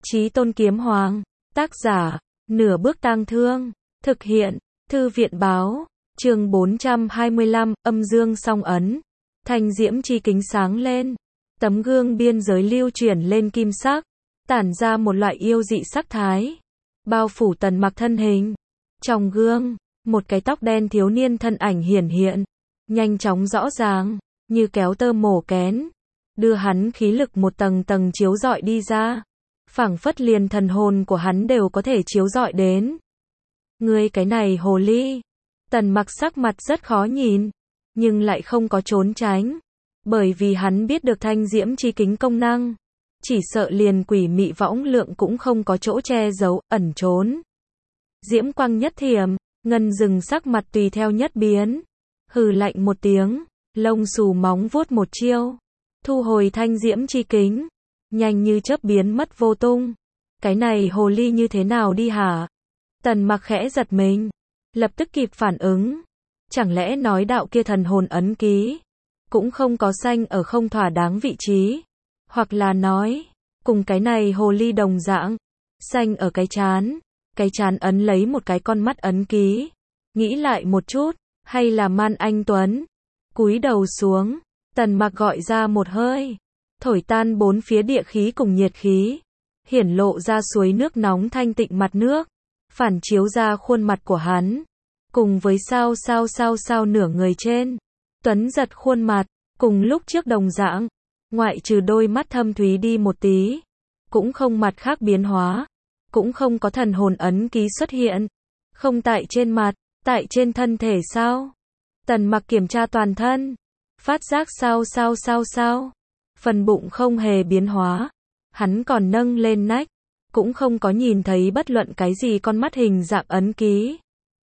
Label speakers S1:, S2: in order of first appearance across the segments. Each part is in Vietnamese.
S1: Chí Tôn Kiếm Hoàng, tác giả, Nửa Bước Tang Thương, thực hiện, Thư viện báo, chương 425, âm dương song ấn, thanh diễm chi kính sáng lên, tấm gương biên giới lưu chuyển lên kim sắc, tản ra một loại yêu dị sắc thái, bao phủ Tần Mặc thân hình. Trong gương, một cái tóc đen thiếu niên thân ảnh hiển hiện, nhanh chóng rõ ràng, như kéo tơ mổ kén, đưa hắn khí lực một tầng tầng chiếu rọi đi ra, phảng phất liền thần hồn của hắn đều có thể chiếu rọi đến. Ngươi cái này hồ ly. Tần Mặc sắc mặt rất khó nhìn, nhưng lại không có trốn tránh, bởi vì hắn biết được thanh diễm chi kính công năng, chỉ sợ liền quỷ mị võng lượng cũng không có chỗ che giấu, ẩn trốn. Diễm quang nhất thiểm, Ngân Dừng sắc mặt tùy theo nhất biến, hừ lạnh một tiếng, lông xù móng vuốt một chiêu, thu hồi thanh diễm chi kính, nhanh như chớp biến mất vô tung. Cái này hồ ly như thế nào đi hả? Tần Mặc khẽ giật mình, lập tức kịp phản ứng, chẳng lẽ nói đạo kia thần hồn ấn ký cũng không có xanh ở không thỏa đáng vị trí, hoặc là nói cùng cái này hồ ly đồng dạng, xanh ở cái chán ấn lấy một cái con mắt ấn ký. Nghĩ lại một chút, hay là Man Anh Tuấn. Cúi đầu xuống, Tần Mặc gọi ra một hơi, thổi tan bốn phía địa khí cùng nhiệt khí, hiển lộ ra suối nước nóng thanh tịnh mặt nước, phản chiếu ra khuôn mặt của hắn, cùng với sao nửa người trên, Tuấn giật khuôn mặt, cùng lúc trước đồng dạng, ngoại trừ đôi mắt thâm thúy đi một tí, cũng không mặt khác biến hóa, cũng không có thần hồn ấn ký xuất hiện, không tại trên mặt, tại trên thân thể sao? Tần Mặc kiểm tra toàn thân, phát giác sao, phần bụng không hề biến hóa, hắn còn nâng lên nách, cũng không có nhìn thấy bất luận cái gì con mắt hình dạng ấn ký.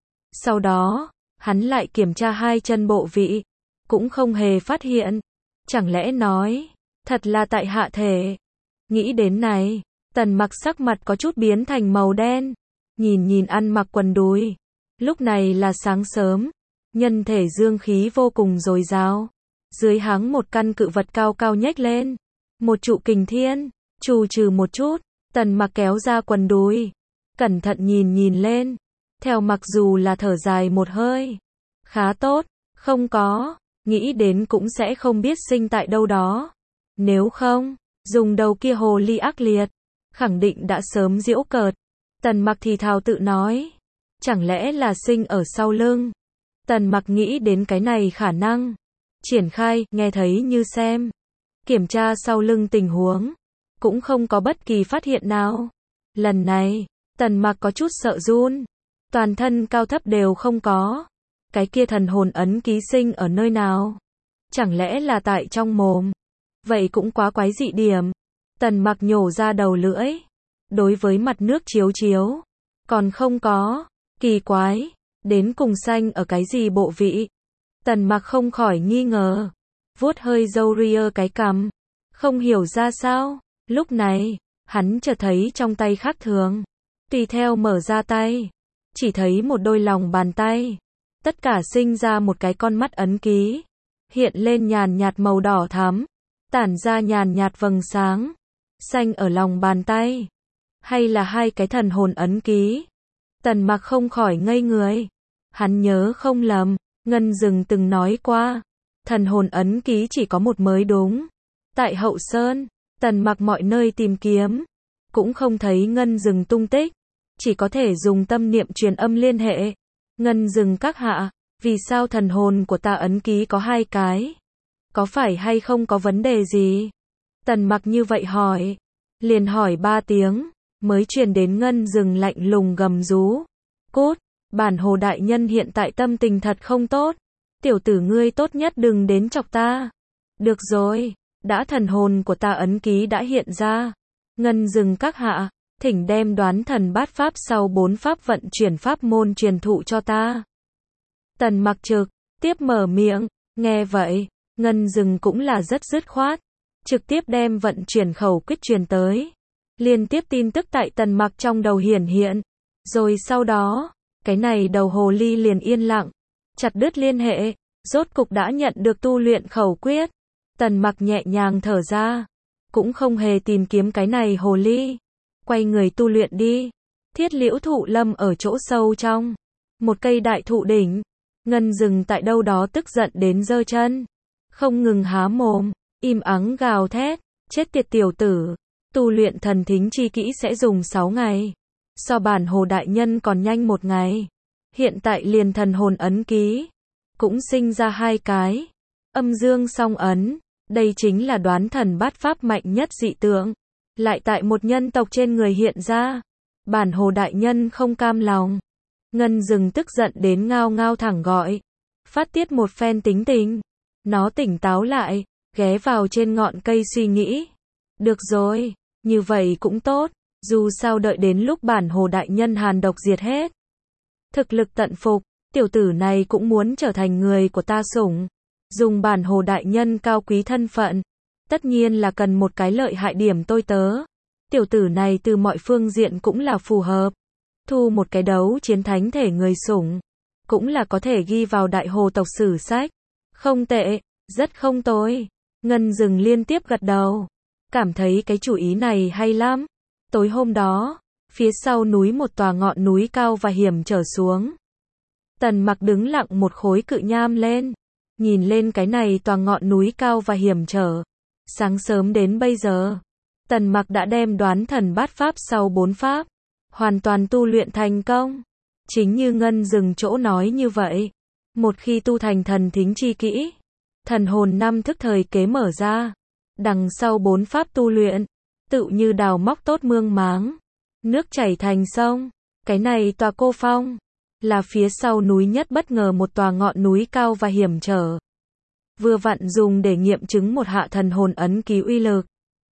S1: Sau đó, hắn lại kiểm tra hai chân bộ vị, cũng không hề phát hiện. Chẳng lẽ nói, thật là tại hạ thể? Nghĩ đến này, Tần Mặc sắc mặt có chút biến thành màu đen, nhìn ăn mặc quần đùi. Lúc này là sáng sớm, nhân thể dương khí vô cùng dồi dào. Dưới háng một căn cự vật cao cao nhếch lên, một trụ kình thiên, trù trừ một chút, Tần Mặc kéo ra quần đùi, cẩn thận nhìn lên, theo mặc dù là thở dài một hơi. Khá tốt, không có, nghĩ đến cũng sẽ không biết sinh tại đâu đó. Nếu không, dùng đầu kia hồ ly ác liệt, khẳng định đã sớm giễu cợt. Tần Mặc thì thào tự nói, chẳng lẽ là sinh ở sau lưng? Tần Mặc nghĩ đến cái này khả năng, triển khai, nghe thấy như xem, kiểm tra sau lưng tình huống, cũng không có bất kỳ phát hiện nào. Lần này, Tần Mặc có chút sợ run, toàn thân cao thấp đều không có. Cái kia thần hồn ấn ký sinh ở nơi nào? Chẳng lẽ là tại trong mồm? Vậy cũng quá quái dị điểm. Tần Mặc nhổ ra đầu lưỡi, đối với mặt nước chiếu, còn không có. Kỳ quái, đến cùng xanh ở cái gì bộ vị? Tần Mặc không khỏi nghi ngờ, vuốt hơi râu ria cái cằm, không hiểu ra sao. Lúc này, hắn chợt thấy trong tay khác thường, tùy theo mở ra tay, chỉ thấy một đôi lòng bàn tay, tất cả sinh ra một cái con mắt ấn ký, hiện lên nhàn nhạt màu đỏ thắm, tản ra nhàn nhạt vầng sáng, xanh ở lòng bàn tay, hay là hai cái thần hồn ấn ký? Tần Mặc không khỏi ngây người, hắn nhớ không lầm, Ngân Dừng từng nói qua, thần hồn ấn ký chỉ có một mới đúng. Tại Hậu Sơn, Tần Mặc mọi nơi tìm kiếm, cũng không thấy Ngân Dừng tung tích, chỉ có thể dùng tâm niệm truyền âm liên hệ. Ngân Dừng các hạ, vì sao thần hồn của ta ấn ký có hai cái? Có phải hay không có vấn đề gì? Tần Mặc như vậy hỏi, liền hỏi 3 tiếng, mới truyền đến Ngân Dừng lạnh lùng gầm rú. Cút, bản hồ đại nhân hiện tại tâm tình thật không tốt, tiểu tử ngươi tốt nhất đừng đến chọc ta. Được rồi, đã thần hồn của ta ấn ký đã hiện ra. Ngân Dừng các hạ, thỉnh đem Đoán Thần Bát Pháp sau 4 pháp vận chuyển pháp môn truyền thụ cho ta. Tần Mặc trực tiếp mở miệng, nghe vậy, Ngân Dừng cũng là rất dứt khoát, trực tiếp đem vận chuyển khẩu quyết truyền tới. Liên tiếp tin tức tại Tần Mặc trong đầu hiển hiện, rồi sau đó, cái này đầu hồ ly liền yên lặng, chặt đứt liên hệ, rốt cục đã nhận được tu luyện khẩu quyết. Tần Mặc nhẹ nhàng thở ra, cũng không hề tìm kiếm cái này hồ ly. quay người tu luyện đi. Thiết Liễu thụ lâm ở chỗ sâu trong một cây đại thụ đỉnh. Ngân Dừng tại đâu đó tức giận đến giơ chân, không ngừng há mồm, im ắng gào thét, chết tiệt tiểu tử, tu luyện thần thính chi kỹ sẽ dùng 6 ngày, so bản Hồ đại nhân còn nhanh 1 ngày. Hiện tại liền thần hồn ấn ký cũng sinh ra 2 cái. Âm dương song ấn, đây chính là đoán thần bát pháp mạnh nhất dị tượng, lại tại một nhân tộc trên người hiện ra. Bản Hồ đại nhân không cam lòng. Ngân Dừng tức giận đến ngao ngao thẳng gọi, phát tiết một phen tính tình. Nó tỉnh táo lại, ghé vào trên ngọn cây suy nghĩ. Được rồi, như vậy cũng tốt, dù sao đợi đến lúc bản Hồ đại nhân hàn độc diệt hết, thực lực tận phục, tiểu tử này cũng muốn trở thành người của ta sủng. Dùng bản Hồ đại nhân cao quý thân phận, tất nhiên là cần một cái lợi hại điểm tôi tớ. Tiểu tử này từ mọi phương diện cũng là phù hợp. Thu một cái đấu chiến thánh thể người sủng, cũng là có thể ghi vào đại hồ tộc sử sách. Không tệ, rất không tồi. Ngân Dừng liên tiếp gật đầu, cảm thấy cái chủ ý này hay lắm. Tối hôm đó, phía sau núi một tòa ngọn núi cao và hiểm trở xuống. Tần Mặc đứng lặng một khối cự nham lên, nhìn lên cái này tòa ngọn núi cao và hiểm trở. Sáng sớm đến bây giờ, Tần Mặc đã đem đoán thần bát pháp sau 4 pháp hoàn toàn tu luyện thành công. Chính như Ngân Dừng chỗ nói như vậy, một khi tu thành thần thính chi kỹ, thần hồn 5 thức thời kế mở ra, đằng sau 4 pháp tu luyện, tự như đào móc tốt mương máng, nước chảy thành sông. Cái này tòa Cô Phong, là phía sau núi nhất bất ngờ một tòa ngọn núi cao và hiểm trở. Vừa vặn dùng để nghiệm chứng một hạ thần hồn ấn ký uy lực.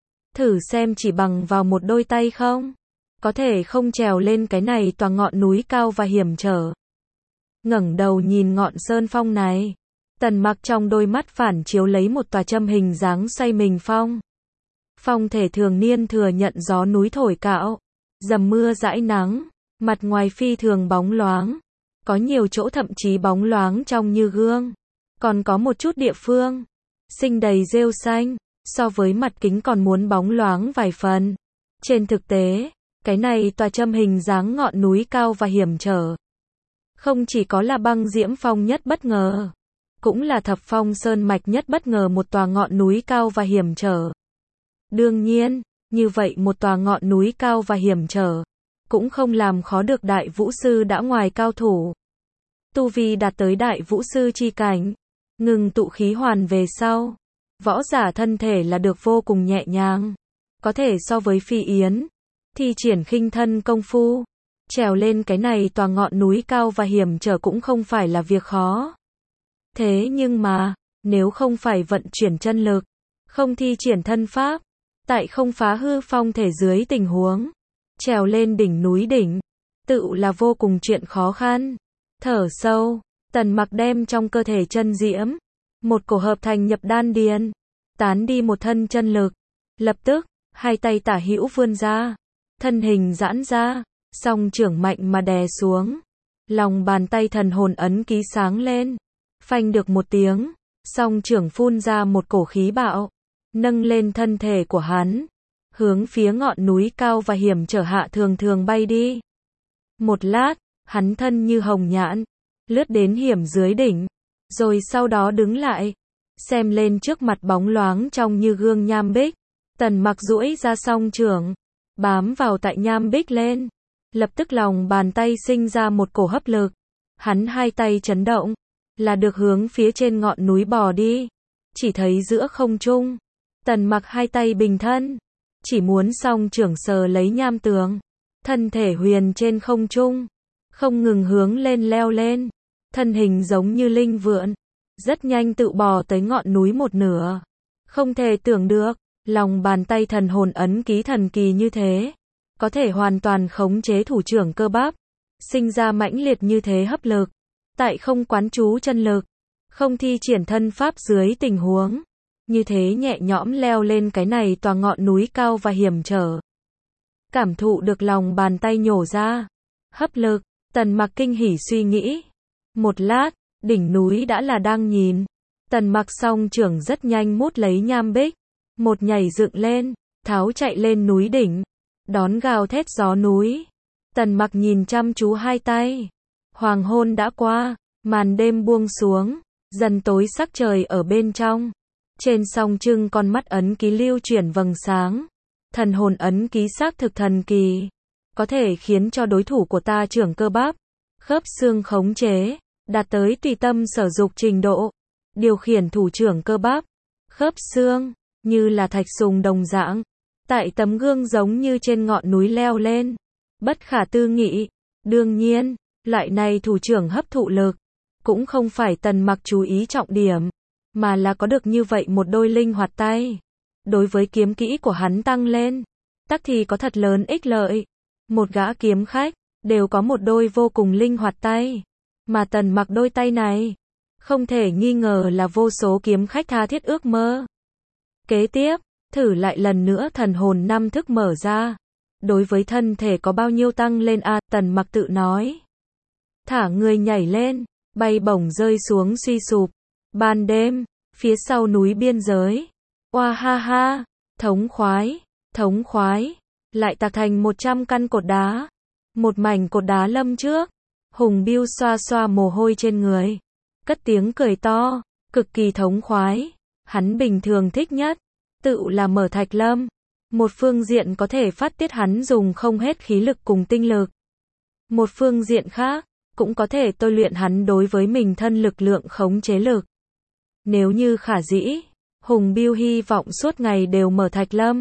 S1: Thử xem chỉ bằng vào một đôi tay không, có thể không trèo lên cái này tòa ngọn núi cao và hiểm trở. Ngẩng đầu nhìn ngọn sơn phong này, Tần Mặc trong đôi mắt phản chiếu lấy một tòa châm hình dáng xoay mình phong. Phong thể thường niên thừa nhận gió núi thổi cạo, dầm mưa dãi nắng, mặt ngoài phi thường bóng loáng, có nhiều chỗ thậm chí bóng loáng trong như gương, còn có một chút địa phương sinh đầy rêu xanh, so với mặt kính còn muốn bóng loáng vài phần. Trên thực tế, cái này tòa châm hình dáng ngọn núi cao và hiểm trở, không chỉ có là băng diễm phong nhất bất ngờ, cũng là thập phong sơn mạch nhất bất ngờ một tòa ngọn núi cao và hiểm trở. Đương nhiên, như vậy một tòa ngọn núi cao và hiểm trở, cũng không làm khó được đại vũ sư đã ngoài cao thủ. Tu vi đạt tới đại vũ sư chi cảnh, ngừng tụ khí hoàn về sau, võ giả thân thể là được vô cùng nhẹ nhàng, có thể so với Phi Yến, thi triển khinh thân công phu, trèo lên cái này tòa ngọn núi cao và hiểm trở cũng không phải là việc khó. Thế nhưng mà, nếu không phải vận chuyển chân lực, không thi triển thân pháp, tại không phá hư phong thể dưới tình huống, trèo lên đỉnh núi đỉnh, tự là vô cùng chuyện khó khăn. Thở sâu, Tần Mặc đem trong cơ thể chân diễm, một cổ hợp thành nhập đan điền, tán đi một thân chân lực. Lập tức, hai tay tả hữu vươn ra, thân hình giãn ra, song trưởng mạnh mà đè xuống. Lòng bàn tay thần hồn ấn ký sáng lên, phanh được một tiếng, song trưởng phun ra một cổ khí bạo, nâng lên thân thể của hắn, hướng phía ngọn núi cao và hiểm trở hạ thường thường bay đi. Một lát, hắn thân như hồng nhãn, lướt đến hiểm dưới đỉnh, rồi sau đó đứng lại, xem lên trước mặt bóng loáng trong như gương nham bích. Tần Mặc duỗi ra song trưởng, bám vào tại nham bích lên, lập tức lòng bàn tay sinh ra một cổ hấp lực, hắn hai tay chấn động, là được hướng phía trên ngọn núi bò đi. Chỉ thấy giữa không trung, Tần Mặc hai tay bình thân, chỉ muốn song trưởng sờ lấy nham tường, thân thể huyền trên không trung, không ngừng hướng lên leo lên, thân hình giống như linh vượn, rất nhanh tự bò tới ngọn núi một nửa. Không thể tưởng được, lòng bàn tay thần hồn ấn ký thần kỳ như thế, có thể hoàn toàn khống chế thủ trưởng cơ bắp, sinh ra mãnh liệt như thế hấp lực, tại không quán chú chân lực, không thi triển thân pháp dưới tình huống, như thế nhẹ nhõm leo lên cái này tòa ngọn núi cao và hiểm trở. Cảm thụ được lòng bàn tay nhổ ra hấp lực, Tần Mặc kinh hỉ suy nghĩ. Một lát, đỉnh núi đã là đang nhìn. Tần Mặc song trưởng rất nhanh mút lấy nham bích, một nhảy dựng lên, tháo chạy lên núi đỉnh. đón gào thét gió núi. Tần Mặc nhìn chăm chú hai tay. Hoàng hôn đã qua, màn đêm buông xuống, dần tối sắc trời ở bên trong. Trên song trưng con mắt ấn ký lưu chuyển vầng sáng. Thần hồn ấn ký xác thực thần kỳ, có thể khiến cho đối thủ của ta trưởng cơ bắp, khớp xương khống chế, đạt tới tùy tâm sở dục trình độ. Điều khiển thủ trưởng cơ bắp, khớp xương, như là thạch sùng đồng dạng. Tại tấm gương giống như trên ngọn núi leo lên. Bất khả tư nghị. Đương nhiên, loại này thủ trưởng hấp thụ lực, cũng không phải Tần Mặc chú ý trọng điểm, mà là có được như vậy một đôi linh hoạt tay. Đối với kiếm kỹ của hắn tăng lên, tắc thì có thật lớn ích lợi. Một gã kiếm khách, đều có một đôi vô cùng linh hoạt tay. Mà Tần Mặc đôi tay này, không thể nghi ngờ là vô số kiếm khách tha thiết ước mơ. Kế tiếp, thử lại lần nữa thần hồn năm thức mở ra. Đối với thân thể có bao nhiêu tăng lên a? Tần Mặc tự nói. Thả người nhảy lên, bay bổng rơi xuống suy sụp. Ban đêm, phía sau núi biên giới. Oa ha ha, thống khoái, lại tạc thành 100 căn cột đá. Một mảnh cột đá lâm trước. Hùng Biêu xoa xoa mồ hôi trên người, cất tiếng cười to, cực kỳ thống khoái. Hắn bình thường thích nhất, tự là mở thạch lâm. Một phương diện có thể phát tiết hắn dùng không hết khí lực cùng tinh lực. Một phương diện khác, cũng có thể tôi luyện hắn đối với mình thân lực lượng khống chế lực. Nếu như khả dĩ, Hùng Biêu hy vọng suốt ngày đều mở thạch lâm.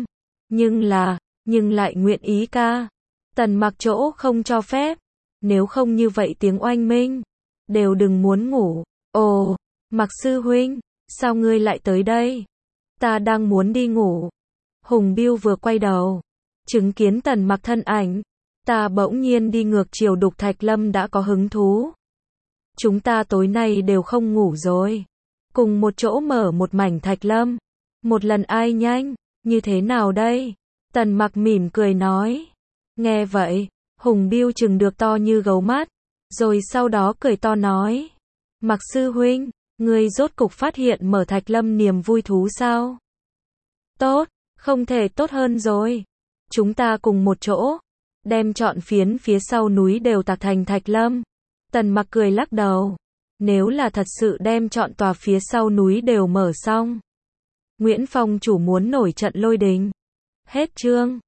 S1: Nhưng lại nguyện ý ca. Tần Mặc chỗ không cho phép. Nếu không như vậy tiếng oanh minh, đều đừng muốn ngủ. Ồ, Mặc sư huynh, sao ngươi lại tới đây? Ta đang muốn đi ngủ. Hùng Biêu vừa quay đầu, chứng kiến Tần Mặc thân ảnh. Ta bỗng nhiên đi ngược chiều đục thạch lâm đã có hứng thú. Chúng ta tối nay đều không ngủ rồi. Cùng một chỗ mở một mảnh thạch lâm. Một lần ai nhanh, như thế nào đây? Tần Mặc mỉm cười nói. Nghe vậy, Hùng Biêu trừng được to như gấu mắt. Rồi sau đó cười to nói. Mặc sư huynh, ngươi rốt cục phát hiện mở thạch lâm niềm vui thú sao? Tốt, không thể tốt hơn rồi. Chúng ta cùng một chỗ, đem trọn phiến phía sau núi đều tạc thành thạch lâm. Tần Mặc cười lắc đầu. Nếu là thật sự đem trọn tòa phía sau núi đều mở xong, Nguyễn Phong chủ muốn nổi trận lôi đình. Hết chương.